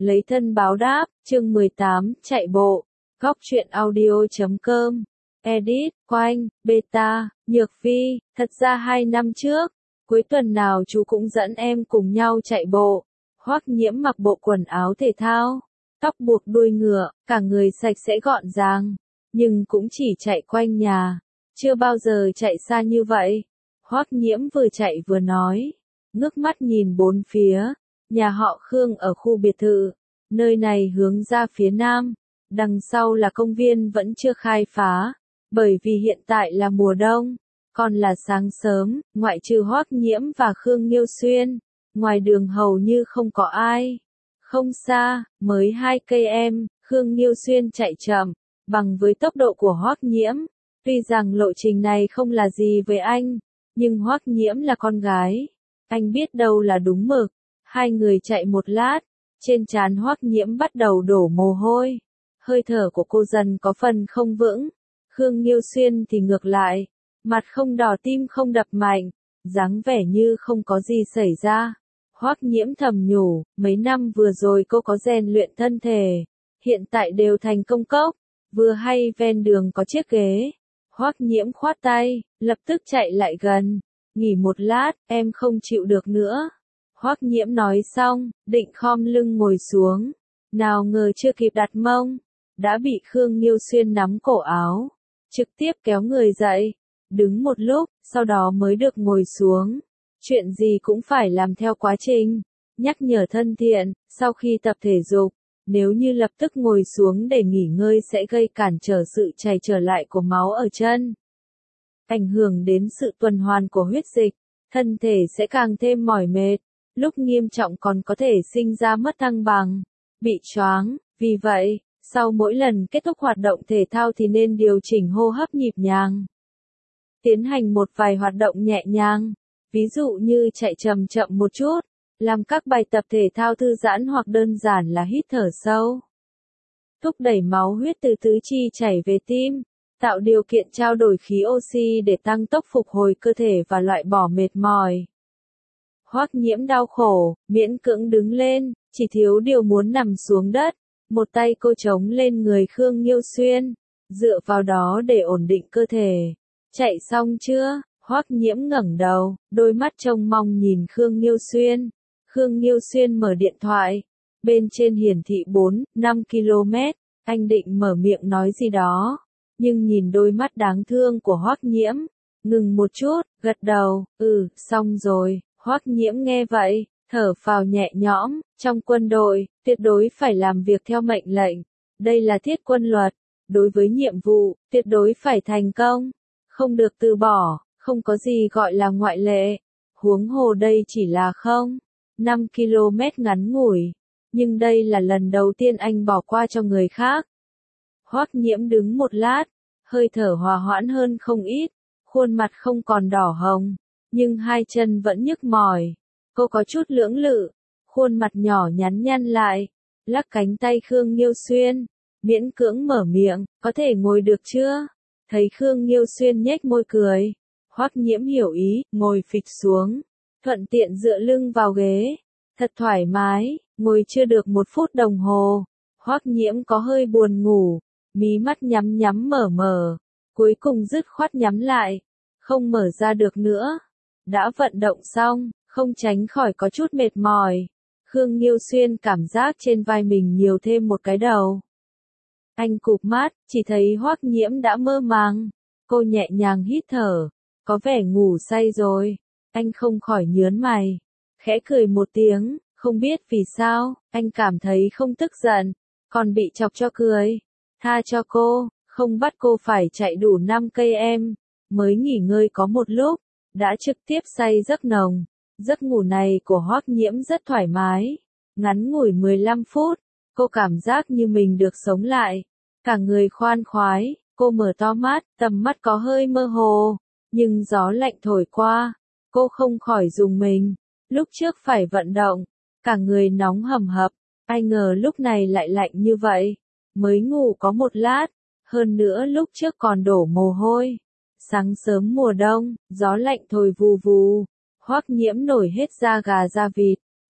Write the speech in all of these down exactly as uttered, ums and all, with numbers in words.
Lấy thân báo đáp, chương mười tám, chạy bộ. Góc truyện audio chấm com. Edit, Quanh, Beta, Nhược Vi. Thật ra hai năm trước, cuối tuần nào chú cũng dẫn em cùng nhau chạy bộ. Hoắc Nhiễm mặc bộ quần áo thể thao, tóc buộc đuôi ngựa, cả người sạch sẽ gọn gàng, nhưng cũng chỉ chạy quanh nhà, chưa bao giờ chạy xa như vậy. Hoắc Nhiễm vừa chạy vừa nói, ngước mắt nhìn bốn phía. Nhà họ Khương ở khu biệt thự, nơi này hướng ra phía nam, đằng sau là công viên vẫn chưa khai phá, bởi vì hiện tại là mùa đông, còn là sáng sớm, ngoại trừ Hoắc Nhiễm và Khương Nghiêu Xuyên, ngoài đường hầu như không có ai. Không xa, mới hai cây em, Khương Nghiêu Xuyên chạy chậm, bằng với tốc độ của Hoắc Nhiễm. Tuy rằng lộ trình này không là gì với anh, nhưng Hoắc Nhiễm là con gái, anh biết đâu là đúng mực. Hai người chạy một lát, trên trán Hoắc Nhiễm bắt đầu đổ mồ hôi, hơi thở của cô dần có phần không vững. Khương Nghiêu Xuyên thì ngược lại, mặt không đỏ tim không đập mạnh, dáng vẻ như không có gì xảy ra. Hoắc Nhiễm thầm nhủ, mấy năm vừa rồi cô có rèn luyện thân thể, hiện tại đều thành công cốc, vừa hay ven đường có chiếc ghế. Hoắc Nhiễm khoát tay, lập tức chạy lại gần, nghỉ một lát, em không chịu được nữa. Hoắc Nhiễm nói xong, định khom lưng ngồi xuống, nào ngờ chưa kịp đặt mông, đã bị Khương Nghiêu Xuyên nắm cổ áo, trực tiếp kéo người dậy, đứng một lúc, sau đó mới được ngồi xuống. Chuyện gì cũng phải làm theo quá trình, nhắc nhở thân thiện, sau khi tập thể dục, nếu như lập tức ngồi xuống để nghỉ ngơi sẽ gây cản trở sự chảy trở lại của máu ở chân, ảnh hưởng đến sự tuần hoàn của huyết dịch, thân thể sẽ càng thêm mỏi mệt. Lúc nghiêm trọng còn có thể sinh ra mất thăng bằng, bị choáng. Vì vậy, sau mỗi lần kết thúc hoạt động thể thao thì nên điều chỉnh hô hấp nhịp nhàng. Tiến hành một vài hoạt động nhẹ nhàng, ví dụ như chạy chậm chậm một chút, làm các bài tập thể thao thư giãn hoặc đơn giản là hít thở sâu. Thúc đẩy máu huyết từ tứ chi chảy về tim, tạo điều kiện trao đổi khí oxy để tăng tốc phục hồi cơ thể và loại bỏ mệt mỏi. Hoắc Nhiễm đau khổ, miễn cưỡng đứng lên, chỉ thiếu điều muốn nằm xuống đất. Một tay cô chống lên người Khương Nghiêu Xuyên, dựa vào đó để ổn định cơ thể. Chạy xong chưa? Hoắc Nhiễm ngẩng đầu, đôi mắt trông mong nhìn Khương Nghiêu Xuyên. Khương Nghiêu Xuyên mở điện thoại, bên trên hiển thị bốn, năm ki lô mét, anh định mở miệng nói gì đó, nhưng nhìn đôi mắt đáng thương của Hoắc Nhiễm, ngừng một chút, gật đầu, ừ, xong rồi. Hoắc Nhiễm nghe vậy, thở phào nhẹ nhõm, trong quân đội, tuyệt đối phải làm việc theo mệnh lệnh. Đây là thiết quân luật, đối với nhiệm vụ, tuyệt đối phải thành công, không được từ bỏ, không có gì gọi là ngoại lệ. Huống hồ đây chỉ là không, năm ki lô mét ngắn ngủi, nhưng đây là lần đầu tiên anh bỏ qua cho người khác. Hoắc Nhiễm đứng một lát, hơi thở hòa hoãn hơn không ít, khuôn mặt không còn đỏ hồng, nhưng hai chân vẫn nhức mỏi. Cô có chút lưỡng lự, khuôn mặt nhỏ nhắn nhăn lại, lắc cánh tay Khương Nghiêu Xuyên, miễn cưỡng mở miệng, có thể ngồi được chưa? Thấy Khương Nghiêu Xuyên nhếch môi cười, Hoắc Nhiễm hiểu ý, ngồi phịch xuống, thuận tiện dựa lưng vào ghế, thật thoải mái. Ngồi chưa được một phút đồng hồ, Hoắc Nhiễm có hơi buồn ngủ, mí mắt nhắm nhắm mở mở, cuối cùng dứt khoát nhắm lại, không mở ra được nữa. Đã vận động xong, không tránh khỏi có chút mệt mỏi. Khương Nghiêu Xuyên cảm giác trên vai mình nhiều thêm một cái đầu. Anh cụp mắt, chỉ thấy Hoắc Nhiễm đã mơ màng. Cô nhẹ nhàng hít thở, có vẻ ngủ say rồi. Anh không khỏi nhớn mày, khẽ cười một tiếng, không biết vì sao, anh cảm thấy không tức giận, còn bị chọc cho cười. Tha cho cô, không bắt cô phải chạy đủ năm cây em, mới nghỉ ngơi có một lúc, đã trực tiếp say giấc nồng. Giấc ngủ này của Hoắc Nhiễm rất thoải mái, ngắn ngủi mười lăm phút, cô cảm giác như mình được sống lại, cả người khoan khoái. Cô mở to mắt, tầm mắt có hơi mơ hồ, nhưng gió lạnh thổi qua, cô không khỏi rùng mình. Lúc trước phải vận động, cả người nóng hầm hập, ai ngờ lúc này lại lạnh như vậy. Mới ngủ có một lát, hơn nữa lúc trước còn đổ mồ hôi. Sáng sớm mùa đông, gió lạnh thổi vù vù, Hoắc Nhiễm nổi hết da gà da vịt,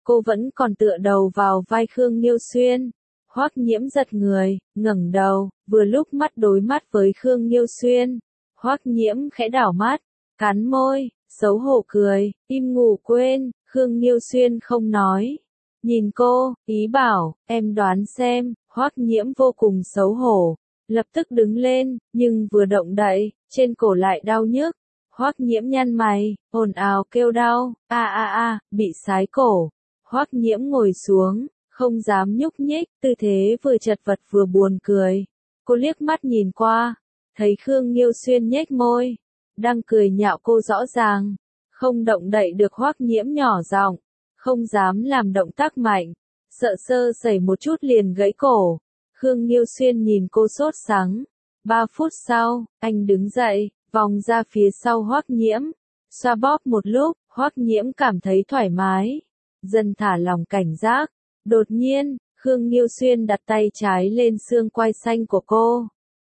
cô vẫn còn tựa đầu vào vai Khương Nghiêu Xuyên. Hoắc Nhiễm giật người, ngẩng đầu, vừa lúc mắt đối mắt với Khương Nghiêu Xuyên. Hoắc Nhiễm khẽ đảo mắt, cắn môi, xấu hổ cười, im ngủ quên, Khương Nghiêu Xuyên không nói. Nhìn cô, ý bảo, em đoán xem, Hoắc Nhiễm vô cùng xấu hổ, lập tức đứng lên, nhưng vừa động đậy, trên cổ lại đau nhức. Hoắc Nhiễm nhăn mày, ồn ào kêu đau, a a a, bị sái cổ. Hoắc Nhiễm ngồi xuống, không dám nhúc nhích, tư thế vừa chật vật vừa buồn cười. Cô liếc mắt nhìn qua, thấy Khương Nghiêu Xuyên nhếch môi, đang cười nhạo cô rõ ràng, không động đậy được. Hoắc Nhiễm nhỏ giọng, không dám làm động tác mạnh, sợ sơ sẩy một chút liền gãy cổ. Khương Nghiêu Xuyên nhìn cô sốt sắng. Ba phút sau, anh đứng dậy, vòng ra phía sau Hoắc Nhiễm, xoa bóp một lúc, Hoắc Nhiễm cảm thấy thoải mái, dần thả lòng cảnh giác. Đột nhiên, Khương Nghiêu Xuyên đặt tay trái lên xương quai xanh của cô,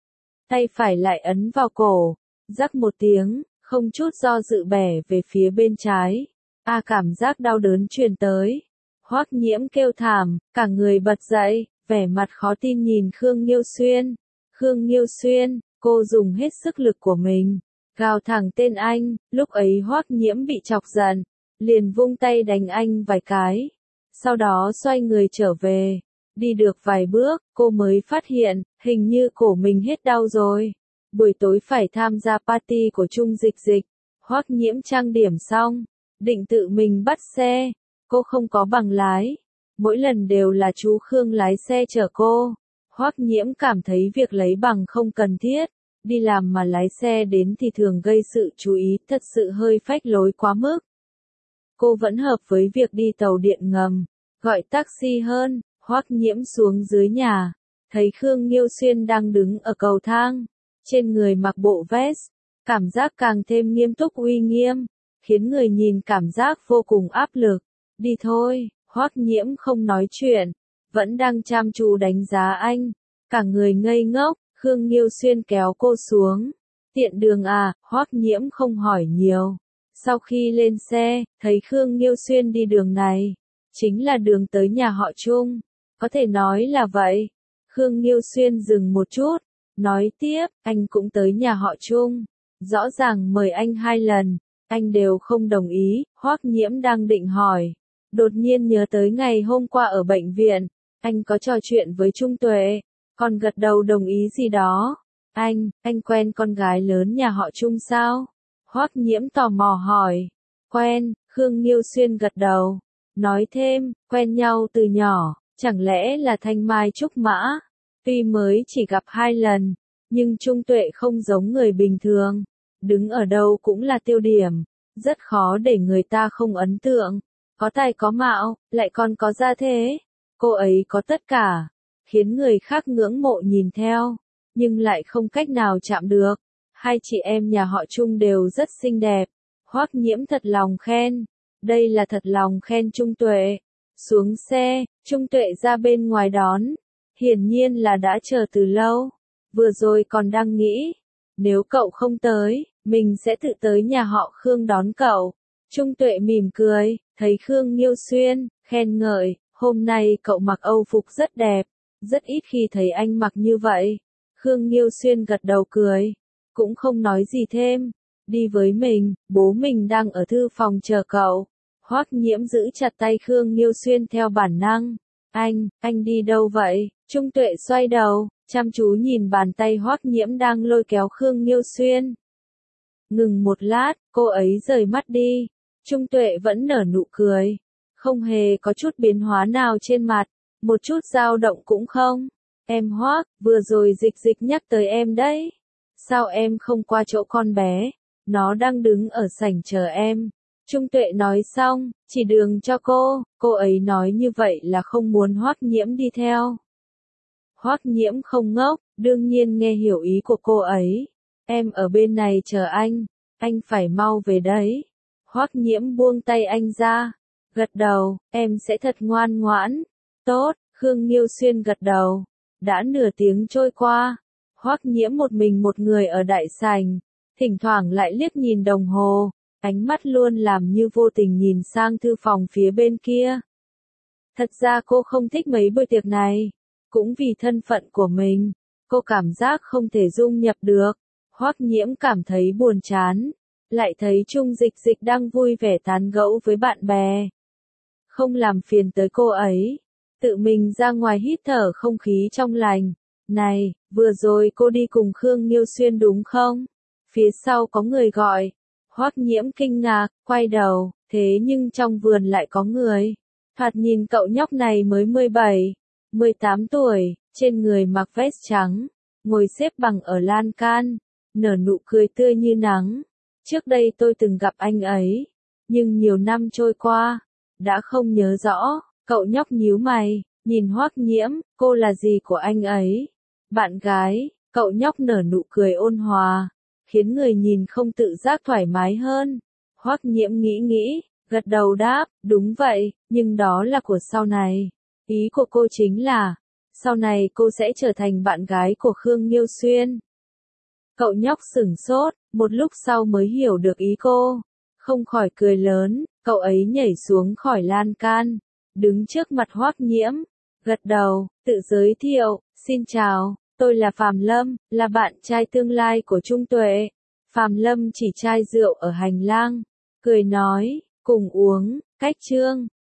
tay phải lại ấn vào cổ, rắc một tiếng, không chút do dự bẻ về phía bên trái. A à, cảm giác đau đớn truyền tới. Hoắc Nhiễm kêu thảm, cả người bật dậy, vẻ mặt khó tin nhìn Khương Nghiêu Xuyên. Khương Nghiêu Xuyên, cô dùng hết sức lực của mình, gào thẳng tên anh. Lúc ấy Hoắc Nhiễm bị chọc giận, liền vung tay đánh anh vài cái. Sau đó xoay người trở về. Đi được vài bước, cô mới phát hiện, hình như cổ mình hết đau rồi. Buổi tối phải tham gia party của Trung Dịch Dịch. Hoắc Nhiễm trang điểm xong, định tự mình bắt xe. Cô không có bằng lái. Mỗi lần đều là chú Khương lái xe chở cô. Hoắc Nhiễm cảm thấy việc lấy bằng không cần thiết. Đi làm mà lái xe đến thì thường gây sự chú ý, thật sự hơi phách lối quá mức. Cô vẫn hợp với việc đi tàu điện ngầm, gọi taxi hơn. Hoắc Nhiễm xuống dưới nhà, thấy Khương Nghiêu Xuyên đang đứng ở cầu thang, trên người mặc bộ vest, cảm giác càng thêm nghiêm túc uy nghiêm, khiến người nhìn cảm giác vô cùng áp lực. Đi thôi, Hoắc Nhiễm không nói chuyện, vẫn đang chăm chú đánh giá anh, cả người ngây ngốc. Khương Nghiêu Xuyên kéo cô xuống. Tiện đường à, Hoắc Nhiễm không hỏi nhiều. Sau khi lên xe, thấy Khương Nghiêu Xuyên đi đường này, chính là đường tới nhà họ Trung. Có thể nói là vậy. Khương Nghiêu Xuyên dừng một chút, nói tiếp, anh cũng tới nhà họ Trung. Rõ ràng mời anh hai lần, anh đều không đồng ý. Hoắc Nhiễm đang định hỏi, đột nhiên nhớ tới ngày hôm qua ở bệnh viện, anh có trò chuyện với Trung Tuệ, còn gật đầu đồng ý gì đó. Anh, anh quen con gái lớn nhà họ Trung sao? Hoắc Nhiễm tò mò hỏi. Quen, Khương Nghiêu Xuyên gật đầu, nói thêm, quen nhau từ nhỏ. Chẳng lẽ là thanh mai trúc mã? Tuy mới chỉ gặp hai lần, nhưng Trung Tuệ không giống người bình thường. Đứng ở đâu cũng là tiêu điểm, rất khó để người ta không ấn tượng. Có tài có mạo, lại còn có gia thế. Cô ấy có tất cả, khiến người khác ngưỡng mộ nhìn theo, nhưng lại không cách nào chạm được. Hai chị em nhà họ Trung đều rất xinh đẹp. Hoắc Nhiễm thật lòng khen. Đây là thật lòng khen Trung Tuệ. Xuống xe, Trung Tuệ ra bên ngoài đón. Hiển nhiên là đã chờ từ lâu. Vừa rồi còn đang nghĩ, nếu cậu không tới, mình sẽ tự tới nhà họ Khương đón cậu. Trung Tuệ mỉm cười, thấy Khương Nghiêu Xuyên, khen ngợi, hôm nay cậu mặc Âu phục rất đẹp. Rất ít khi thấy anh mặc như vậy. Khương Nghiêu Xuyên gật đầu cười, cũng không nói gì thêm. Đi với mình, bố mình đang ở thư phòng chờ cậu. Hoắc Nhiễm giữ chặt tay Khương Nghiêu Xuyên theo bản năng. Anh, anh đi đâu vậy? Trung Tuệ xoay đầu, chăm chú nhìn bàn tay Hoắc Nhiễm đang lôi kéo Khương Nghiêu Xuyên. Ngừng một lát, cô ấy rời mắt đi. Trung Tuệ vẫn nở nụ cười, không hề có chút biến hóa nào trên mặt, một chút dao động cũng không. Em Hoắc, vừa rồi Dịch Dịch nhắc tới em đấy. Sao em không qua chỗ con bé? Nó đang đứng ở sảnh chờ em. Trung Tuệ nói xong, chỉ đường cho cô. Cô ấy nói như vậy là không muốn Hoắc Nhiễm đi theo. Hoắc Nhiễm không ngốc, đương nhiên nghe hiểu ý của cô ấy. Em ở bên này chờ anh, anh phải mau về đấy. Hoắc Nhiễm buông tay anh ra, gật đầu, em sẽ thật ngoan ngoãn. Tốt, Khương Nghiêu Xuyên gật đầu. Đã nửa tiếng trôi qua, Hoắc Nhiễm một mình một người ở đại sảnh, thỉnh thoảng lại liếc nhìn đồng hồ, ánh mắt luôn làm như vô tình nhìn sang thư phòng phía bên kia. Thật ra cô không thích mấy buổi tiệc này. Cũng vì thân phận của mình, cô cảm giác không thể dung nhập được. Hoắc Nhiễm cảm thấy buồn chán. Lại thấy Trung Dịch Dịch đang vui vẻ tán gẫu với bạn bè. Không làm phiền tới cô ấy. Tự mình ra ngoài hít thở không khí trong lành. Này, vừa rồi cô đi cùng Khương Nghiêu Xuyên đúng không? Phía sau có người gọi. Hoắc Nhiễm kinh ngạc, quay đầu, thế nhưng trong vườn lại có người. Thoạt nhìn cậu nhóc này mới mười bảy, mười tám tuổi, trên người mặc vest trắng, ngồi xếp bằng ở lan can, nở nụ cười tươi như nắng. Trước đây tôi từng gặp anh ấy, nhưng nhiều năm trôi qua, đã không nhớ rõ. Cậu nhóc nhíu mày, nhìn Hoắc Nhiễm, cô là gì của anh ấy? Bạn gái. Cậu nhóc nở nụ cười ôn hòa, khiến người nhìn không tự giác thoải mái hơn. Hoắc Nhiễm nghĩ nghĩ, gật đầu đáp, đúng vậy, nhưng đó là của sau này. Ý của cô chính là, sau này cô sẽ trở thành bạn gái của Khương Nghiêu Xuyên. Cậu nhóc sửng sốt, một lúc sau mới hiểu được ý cô. Không khỏi cười lớn, cậu ấy nhảy xuống khỏi lan can, đứng trước mặt Hoắc Nhiễm, gật đầu, tự giới thiệu, xin chào, tôi là Phạm Lâm, là bạn trai tương lai của Trung Tuệ. Phạm Lâm chỉ chai rượu ở hành lang, cười nói, cùng uống, cách chương.